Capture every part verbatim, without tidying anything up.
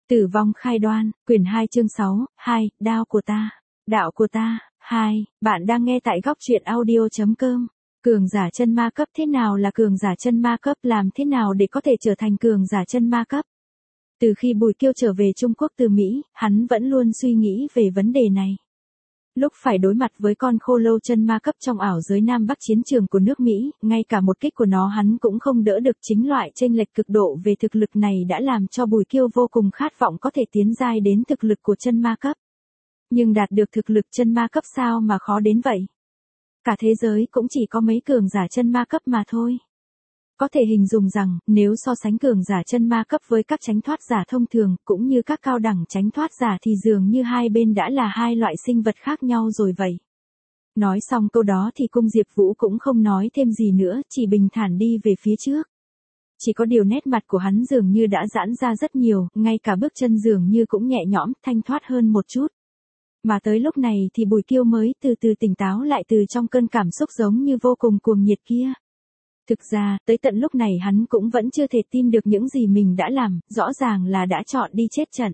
Tử vong khai đoan, quyển hai chương sáu, hai, đao của ta, đạo của ta, hai, bạn đang nghe tại góc truyện audio.com. Cường giả chân ma cấp, thế nào là cường giả chân ma cấp, làm thế nào để có thể trở thành cường giả chân ma cấp? Từ khi Bùi Kiêu trở về Trung Quốc từ Mỹ, hắn vẫn luôn suy nghĩ về vấn đề này. Lúc phải đối mặt với con khô lâu chân ma cấp trong ảo giới Nam Bắc chiến trường của nước Mỹ, ngay cả một kích của nó hắn cũng không đỡ được. Chính loại chênh lệch cực độ về thực lực này đã làm cho Bùi Kiêu vô cùng khát vọng có thể tiến giai đến thực lực của chân ma cấp. Nhưng đạt được thực lực chân ma cấp sao mà khó đến vậy? Cả thế giới cũng chỉ có mấy cường giả chân ma cấp mà thôi. Có thể hình dung rằng, nếu so sánh cường giả chân ma cấp với các tránh thoát giả thông thường, cũng như các cao đẳng tránh thoát giả thì dường như hai bên đã là hai loại sinh vật khác nhau rồi vậy. Nói xong câu đó thì Cung Diệp Vũ cũng không nói thêm gì nữa, chỉ bình thản đi về phía trước. Chỉ có điều nét mặt của hắn dường như đã giãn ra rất nhiều, ngay cả bước chân dường như cũng nhẹ nhõm, thanh thoát hơn một chút. Mà tới lúc này thì Bùi Kiêu mới từ từ tỉnh táo lại từ trong cơn cảm xúc giống như vô cùng cuồng nhiệt kia. Thực ra, tới tận lúc này hắn cũng vẫn chưa thể tin được những gì mình đã làm, rõ ràng là đã chọn đi chết trận.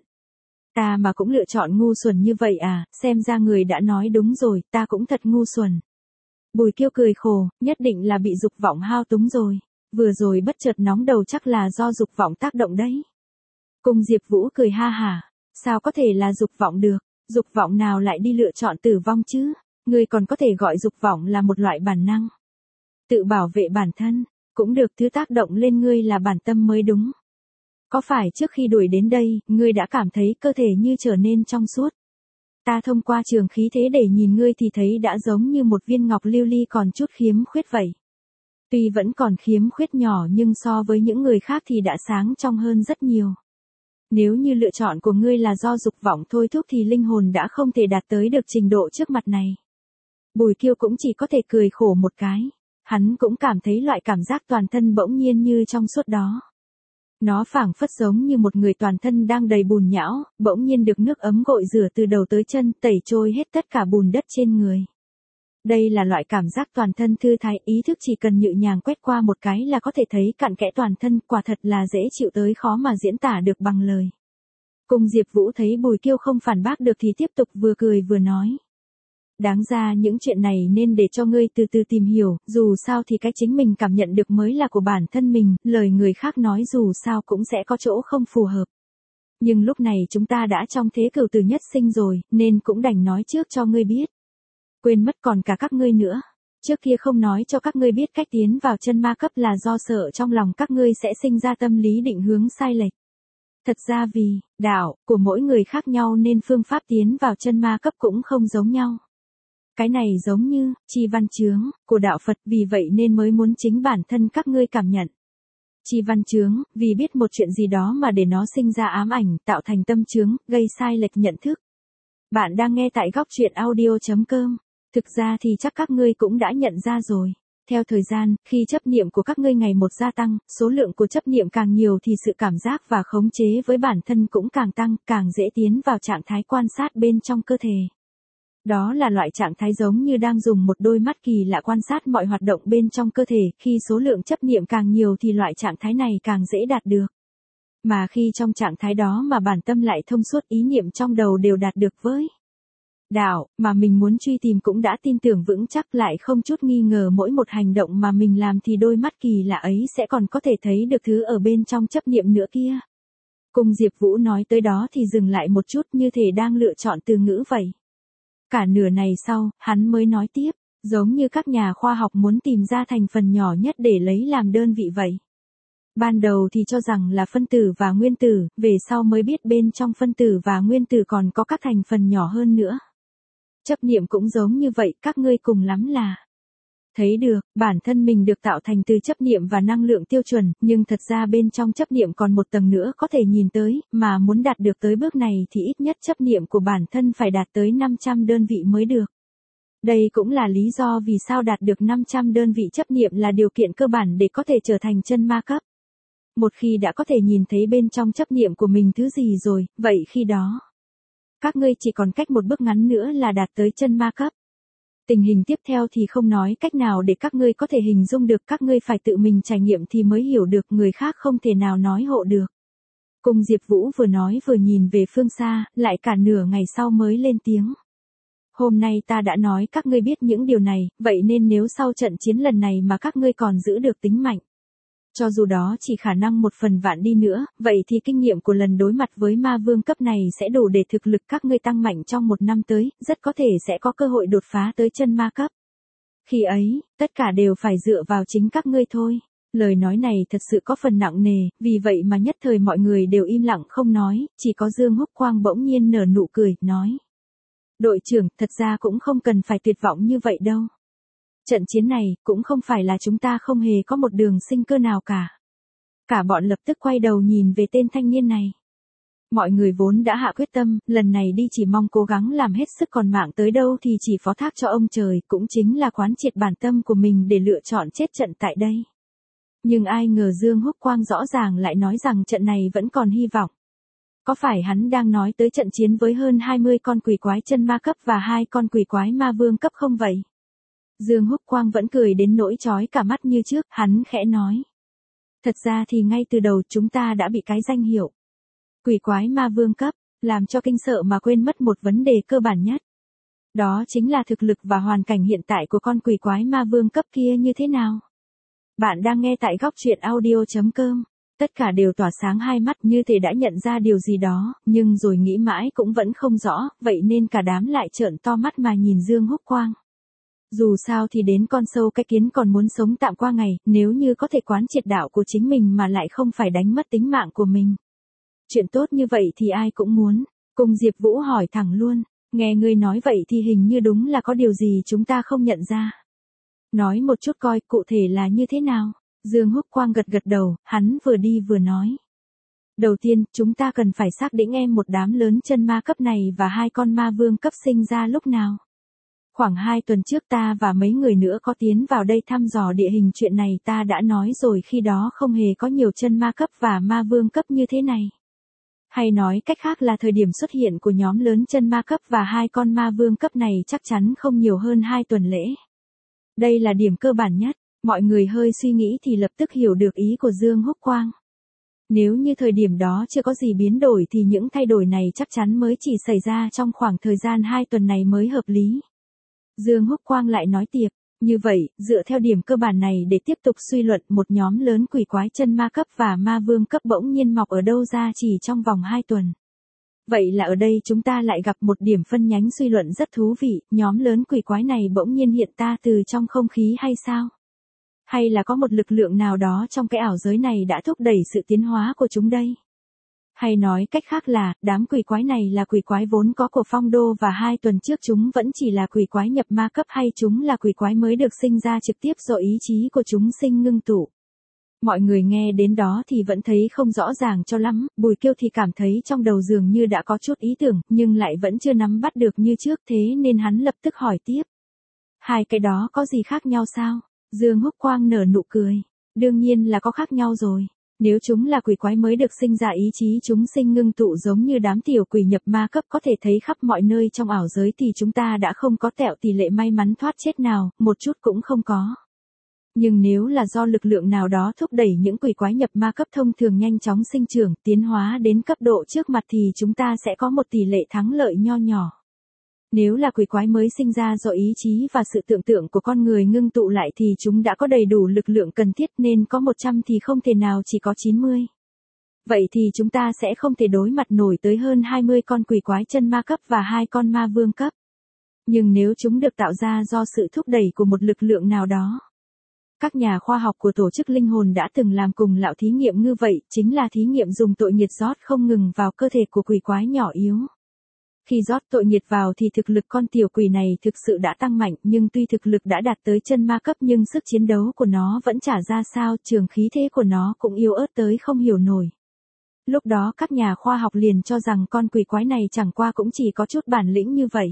Ta mà cũng lựa chọn ngu xuẩn như vậy à, xem ra người đã nói đúng rồi, ta cũng thật ngu xuẩn. Bùi Kiêu cười khổ, nhất định là bị dục vọng hao túng rồi, vừa rồi bất chợt nóng đầu chắc là do dục vọng tác động đấy. Cung Diệp Vũ cười ha hả, sao có thể là dục vọng được, dục vọng nào lại đi lựa chọn tử vong chứ, người còn có thể gọi dục vọng là một loại bản năng. Tự bảo vệ bản thân, cũng được, thứ tác động lên ngươi là bản tâm mới đúng. Có phải trước khi đuổi đến đây, ngươi đã cảm thấy cơ thể như trở nên trong suốt? Ta thông qua trường khí thế để nhìn ngươi thì thấy đã giống như một viên ngọc lưu ly còn chút khiếm khuyết vậy. Tuy vẫn còn khiếm khuyết nhỏ nhưng so với những người khác thì đã sáng trong hơn rất nhiều. Nếu như lựa chọn của ngươi là do dục vọng thôi thúc thì linh hồn đã không thể đạt tới được trình độ trước mặt này. Bùi Kiêu cũng chỉ có thể cười khổ một cái. Hắn cũng cảm thấy loại cảm giác toàn thân bỗng nhiên như trong suốt đó. Nó phảng phất giống như một người toàn thân đang đầy bùn nhão, bỗng nhiên được nước ấm gội rửa từ đầu tới chân, tẩy trôi hết tất cả bùn đất trên người. Đây là loại cảm giác toàn thân thư thái, ý thức chỉ cần nhẹ nhàng quét qua một cái là có thể thấy cặn kẽ toàn thân, quả thật là dễ chịu tới khó mà diễn tả được bằng lời. Cung Diệp Vũ thấy Bùi Kiêu không phản bác được thì tiếp tục vừa cười vừa nói. Đáng ra những chuyện này nên để cho ngươi từ từ tìm hiểu, dù sao thì cái chính mình cảm nhận được mới là của bản thân mình, lời người khác nói dù sao cũng sẽ có chỗ không phù hợp. Nhưng lúc này chúng ta đã trong thế cửu tử nhất sinh rồi, nên cũng đành nói trước cho ngươi biết. Quên mất còn cả các ngươi nữa. Trước kia không nói cho các ngươi biết cách tiến vào chân ma cấp là do sợ trong lòng các ngươi sẽ sinh ra tâm lý định hướng sai lệch. Thật ra vì, đạo, của mỗi người khác nhau nên phương pháp tiến vào chân ma cấp cũng không giống nhau. Cái này giống như, chi văn chướng, của đạo Phật, vì vậy nên mới muốn chính bản thân các ngươi cảm nhận. Chi văn chướng, vì biết một chuyện gì đó mà để nó sinh ra ám ảnh, tạo thành tâm chướng, gây sai lệch nhận thức. Bạn đang nghe tại góc truyện audio.com. Thực ra thì chắc các ngươi cũng đã nhận ra rồi. Theo thời gian, khi chấp niệm của các ngươi ngày một gia tăng, số lượng của chấp niệm càng nhiều thì sự cảm giác và khống chế với bản thân cũng càng tăng, càng dễ tiến vào trạng thái quan sát bên trong cơ thể. Đó là loại trạng thái giống như đang dùng một đôi mắt kỳ lạ quan sát mọi hoạt động bên trong cơ thể, khi số lượng chấp niệm càng nhiều thì loại trạng thái này càng dễ đạt được. Mà khi trong trạng thái đó mà bản tâm lại thông suốt, ý niệm trong đầu đều đạt được với đạo mà mình muốn truy tìm cũng đã tin tưởng vững chắc, lại không chút nghi ngờ mỗi một hành động mà mình làm thì đôi mắt kỳ lạ ấy sẽ còn có thể thấy được thứ ở bên trong chấp niệm nữa kia. Cung Diệp Vũ nói tới đó thì dừng lại một chút như thể đang lựa chọn từ ngữ vậy. Cả nửa này sau, hắn mới nói tiếp, giống như các nhà khoa học muốn tìm ra thành phần nhỏ nhất để lấy làm đơn vị vậy. Ban đầu thì cho rằng là phân tử và nguyên tử, về sau mới biết bên trong phân tử và nguyên tử còn có các thành phần nhỏ hơn nữa. Chấp niệm cũng giống như vậy, các ngươi cùng lắm là thấy được, bản thân mình được tạo thành từ chấp niệm và năng lượng tiêu chuẩn, nhưng thật ra bên trong chấp niệm còn một tầng nữa có thể nhìn tới, mà muốn đạt được tới bước này thì ít nhất chấp niệm của bản thân phải đạt tới năm trăm đơn vị mới được. Đây cũng là lý do vì sao đạt được năm trăm đơn vị chấp niệm là điều kiện cơ bản để có thể trở thành chân ma cấp. Một khi đã có thể nhìn thấy bên trong chấp niệm của mình thứ gì rồi, vậy khi đó, các ngươi chỉ còn cách một bước ngắn nữa là đạt tới chân ma cấp. Tình hình tiếp theo thì không nói cách nào để các ngươi có thể hình dung được, các ngươi phải tự mình trải nghiệm thì mới hiểu được, người khác không thể nào nói hộ được. Cung Diệp Vũ vừa nói vừa nhìn về phương xa, lại cả nửa ngày sau mới lên tiếng. Hôm nay ta đã nói các ngươi biết những điều này, vậy nên nếu sau trận chiến lần này mà các ngươi còn giữ được tính mạnh, cho dù đó chỉ khả năng một phần vạn đi nữa, vậy thì kinh nghiệm của lần đối mặt với ma vương cấp này sẽ đủ để thực lực các ngươi tăng mạnh trong một năm tới, rất có thể sẽ có cơ hội đột phá tới chân ma cấp. Khi ấy, tất cả đều phải dựa vào chính các ngươi thôi. Lời nói này thật sự có phần nặng nề, vì vậy mà nhất thời mọi người đều im lặng không nói, chỉ có Dương Húc Quang bỗng nhiên nở nụ cười, nói. Đội trưởng, thật ra cũng không cần phải tuyệt vọng như vậy đâu. Trận chiến này, cũng không phải là chúng ta không hề có một đường sinh cơ nào cả. Cả bọn lập tức quay đầu nhìn về tên thanh niên này. Mọi người vốn đã hạ quyết tâm, lần này đi chỉ mong cố gắng làm hết sức, còn mạng tới đâu thì chỉ phó thác cho ông trời, cũng chính là quán triệt bản tâm của mình để lựa chọn chết trận tại đây. Nhưng ai ngờ Dương Húc Quang rõ ràng lại nói rằng trận này vẫn còn hy vọng. Có phải hắn đang nói tới trận chiến với hơn hai mươi con quỷ quái chân ma cấp và hai con quỷ quái ma vương cấp không vậy? Dương Húc Quang vẫn cười đến nỗi chói cả mắt như trước, hắn khẽ nói. Thật ra thì ngay từ đầu chúng ta đã bị cái danh hiệu quỷ quái ma vương cấp, làm cho kinh sợ mà quên mất một vấn đề cơ bản nhất. Đó chính là thực lực và hoàn cảnh hiện tại của con quỷ quái ma vương cấp kia như thế nào. Bạn đang nghe tại góc truyện audio chấm com. Tất cả đều tỏa sáng hai mắt như thể đã nhận ra điều gì đó, nhưng rồi nghĩ mãi cũng vẫn không rõ, vậy nên cả đám lại trợn to mắt mà nhìn Dương Húc Quang. Dù sao thì đến con sâu cái kiến còn muốn sống tạm qua ngày, nếu như có thể quán triệt đạo của chính mình mà lại không phải đánh mất tính mạng của mình. Chuyện tốt như vậy thì ai cũng muốn. Cung Diệp Vũ hỏi thẳng luôn, nghe ngươi nói vậy thì hình như đúng là có điều gì chúng ta không nhận ra. Nói một chút coi cụ thể là như thế nào. Dương Húc Quang gật gật đầu, hắn vừa đi vừa nói. Đầu tiên, chúng ta cần phải xác định em một đám lớn chân ma cấp này và hai con ma vương cấp sinh ra lúc nào. Khoảng hai tuần trước ta và mấy người nữa có tiến vào đây thăm dò địa hình, chuyện này ta đã nói rồi, khi đó không hề có nhiều chân ma cấp và ma vương cấp như thế này. Hay nói cách khác là thời điểm xuất hiện của nhóm lớn chân ma cấp và hai con ma vương cấp này chắc chắn không nhiều hơn hai tuần lễ. Đây là điểm cơ bản nhất. Mọi người hơi suy nghĩ thì lập tức hiểu được ý của Dương Húc Quang. Nếu như thời điểm đó chưa có gì biến đổi thì những thay đổi này chắc chắn mới chỉ xảy ra trong khoảng thời gian hai tuần này mới hợp lý. Dương Húc Quang lại nói tiếp, như vậy, dựa theo điểm cơ bản này để tiếp tục suy luận, một nhóm lớn quỷ quái chân ma cấp và ma vương cấp bỗng nhiên mọc ở đâu ra chỉ trong vòng hai tuần. Vậy là ở đây chúng ta lại gặp một điểm phân nhánh suy luận rất thú vị, nhóm lớn quỷ quái này bỗng nhiên hiện ta từ trong không khí hay sao? Hay là có một lực lượng nào đó trong cái ảo giới này đã thúc đẩy sự tiến hóa của chúng đây? Hay nói cách khác là, đám quỷ quái này là quỷ quái vốn có của phong đô và hai tuần trước chúng vẫn chỉ là quỷ quái nhập ma cấp, hay chúng là quỷ quái mới được sinh ra trực tiếp do ý chí của chúng sinh ngưng tụ? Mọi người nghe đến đó thì vẫn thấy không rõ ràng cho lắm, Bùi Kiêu thì cảm thấy trong đầu dường như đã có chút ý tưởng, nhưng lại vẫn chưa nắm bắt được như trước, thế nên hắn lập tức hỏi tiếp. Hai cái đó có gì khác nhau sao? Dương Húc Quang nở nụ cười. Đương nhiên là có khác nhau rồi. Nếu chúng là quỷ quái mới được sinh ra ý chí chúng sinh ngưng tụ giống như đám tiểu quỷ nhập ma cấp có thể thấy khắp mọi nơi trong ảo giới thì chúng ta đã không có tẹo tỷ lệ may mắn thoát chết nào, một chút cũng không có. Nhưng nếu là do lực lượng nào đó thúc đẩy những quỷ quái nhập ma cấp thông thường nhanh chóng sinh trưởng, tiến hóa đến cấp độ trước mặt thì chúng ta sẽ có một tỷ lệ thắng lợi nho nhỏ. Nếu là quỷ quái mới sinh ra do ý chí và sự tưởng tượng của con người ngưng tụ lại thì chúng đã có đầy đủ lực lượng cần thiết, nên có một trăm thì không thể nào chỉ có chín mươi. Vậy thì chúng ta sẽ không thể đối mặt nổi tới hơn hai mươi con quỷ quái chân ma cấp và hai con ma vương cấp. Nhưng nếu chúng được tạo ra do sự thúc đẩy của một lực lượng nào đó. Các nhà khoa học của tổ chức linh hồn đã từng làm cùng lão thí nghiệm như vậy, chính là thí nghiệm dùng tội nghiệt rót không ngừng vào cơ thể của quỷ quái nhỏ yếu. Khi rót tội nghiệt vào thì thực lực con tiểu quỷ này thực sự đã tăng mạnh, nhưng tuy thực lực đã đạt tới chân ma cấp nhưng sức chiến đấu của nó vẫn chả ra sao, trường khí thế của nó cũng yếu ớt tới không hiểu nổi. Lúc đó các nhà khoa học liền cho rằng con quỷ quái này chẳng qua cũng chỉ có chút bản lĩnh như vậy.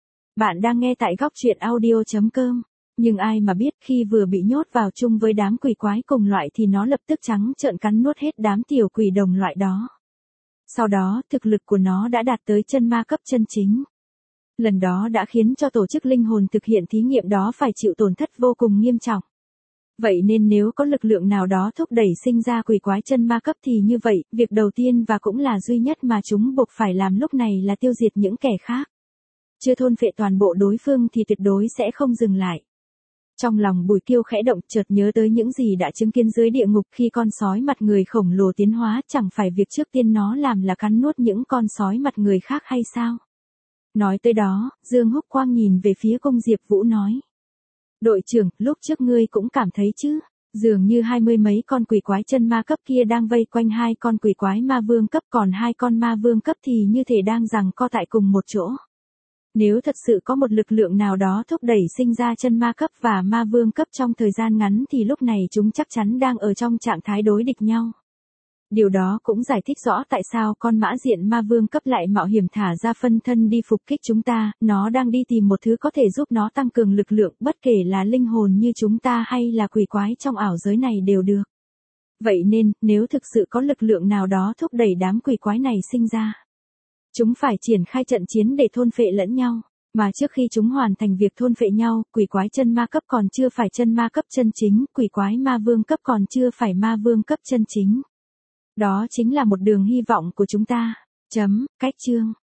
Bạn đang nghe tại góc truyện audio chấm com. Nhưng ai mà biết khi vừa bị nhốt vào chung với đám quỷ quái cùng loại thì nó lập tức trắng trợn cắn nuốt hết đám tiểu quỷ đồng loại đó. Sau đó, thực lực của nó đã đạt tới chân ma cấp chân chính. Lần đó đã khiến cho tổ chức linh hồn thực hiện thí nghiệm đó phải chịu tổn thất vô cùng nghiêm trọng. Vậy nên nếu có lực lượng nào đó thúc đẩy sinh ra quỷ quái chân ma cấp thì như vậy, việc đầu tiên và cũng là duy nhất mà chúng buộc phải làm lúc này là tiêu diệt những kẻ khác. Chưa thôn phệ toàn bộ đối phương thì tuyệt đối sẽ không dừng lại. Trong lòng Bùi Kiêu khẽ động, chợt nhớ tới những gì đã chứng kiến dưới địa ngục khi con sói mặt người khổng lồ tiến hóa, chẳng phải việc trước tiên nó làm là cắn nuốt những con sói mặt người khác hay sao? Nói tới đó, Dương Húc Quang nhìn về phía Cung Diệp Vũ nói. Đội trưởng, lúc trước ngươi cũng cảm thấy chứ, dường như hai mươi mấy con quỷ quái chân ma cấp kia đang vây quanh hai con quỷ quái ma vương cấp, còn hai con ma vương cấp thì như thể đang giằng co tại cùng một chỗ. Nếu thật sự có một lực lượng nào đó thúc đẩy sinh ra chân ma cấp và ma vương cấp trong thời gian ngắn thì lúc này chúng chắc chắn đang ở trong trạng thái đối địch nhau. Điều đó cũng giải thích rõ tại sao con mã diện ma vương cấp lại mạo hiểm thả ra phân thân đi phục kích chúng ta, nó đang đi tìm một thứ có thể giúp nó tăng cường lực lượng, bất kể là linh hồn như chúng ta hay là quỷ quái trong ảo giới này đều được. Vậy nên, nếu thực sự có lực lượng nào đó thúc đẩy đám quỷ quái này sinh ra, chúng phải triển khai trận chiến để thôn phệ lẫn nhau. Mà trước khi chúng hoàn thành việc thôn phệ nhau, quỷ quái chân ma cấp còn chưa phải chân ma cấp chân chính, quỷ quái ma vương cấp còn chưa phải ma vương cấp chân chính. Đó chính là một đường hy vọng của chúng ta. Chấm, cách chương.